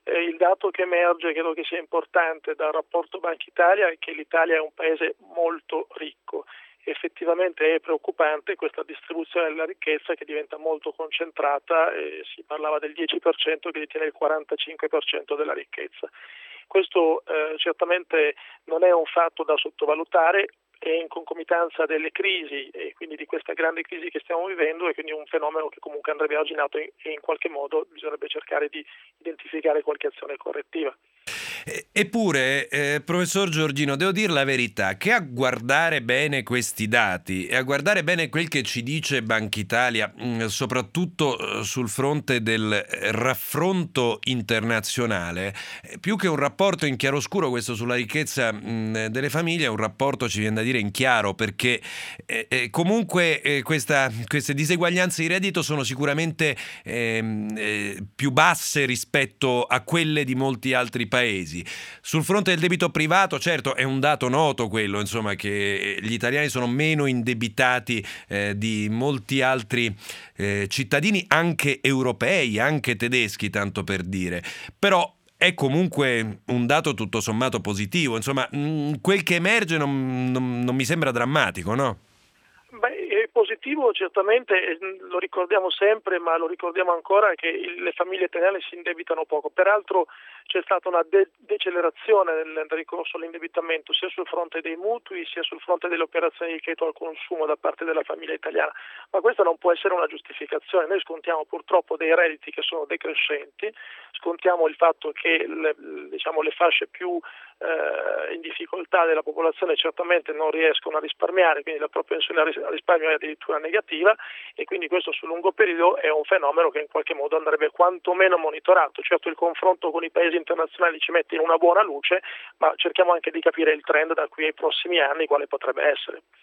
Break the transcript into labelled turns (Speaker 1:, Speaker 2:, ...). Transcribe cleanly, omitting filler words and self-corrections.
Speaker 1: Il dato che emerge, credo che sia importante dal rapporto Banca Italia, è che l'Italia è un paese molto ricco. Effettivamente è preoccupante questa distribuzione della ricchezza che diventa molto concentrata, si parlava del 10% che detiene il 45% della ricchezza. Questo certamente non è un fatto da sottovalutare, è in concomitanza delle crisi e quindi di questa grande crisi che stiamo vivendo, e quindi un fenomeno che comunque andrebbe arginato e in qualche modo bisognerebbe cercare di identificare qualche azione correttiva.
Speaker 2: Eppure, professor Giorgino, devo dire la verità, che a guardare bene questi dati e a guardare bene quel che ci dice Banca Italia, soprattutto sul fronte del raffronto internazionale, più che un rapporto in chiaroscuro, questo sulla ricchezza delle famiglie, è un rapporto, ci viene da dire, in chiaro, perché comunque queste diseguaglianze di reddito sono sicuramente più basse rispetto a quelle di molti altri paesi. Sul fronte del debito privato, certo, è un dato noto quello, insomma, che gli italiani sono meno indebitati di molti altri cittadini, anche europei, anche tedeschi, tanto per dire. Però è comunque un dato tutto sommato positivo, insomma, quel che emerge non mi sembra drammatico, no?
Speaker 1: Beh, è positivo certamente, lo ricordiamo sempre, ma lo ricordiamo ancora che le famiglie italiane si indebitano poco. Peraltro c'è stata una decelerazione del ricorso all'indebitamento sia sul fronte dei mutui sia sul fronte delle operazioni di credito al consumo da parte della famiglia italiana, ma questa non può essere una giustificazione. Noi scontiamo purtroppo dei redditi che sono decrescenti, scontiamo il fatto che le fasce più in difficoltà della popolazione certamente non riescono a risparmiare, quindi la propensione a risparmio è addirittura negativa, e quindi questo sul lungo periodo è un fenomeno che in qualche modo andrebbe quantomeno monitorato. Certo, il confronto con i paesi internazionali ci mette in una buona luce, ma cerchiamo anche di capire il trend da qui ai prossimi anni quale potrebbe essere.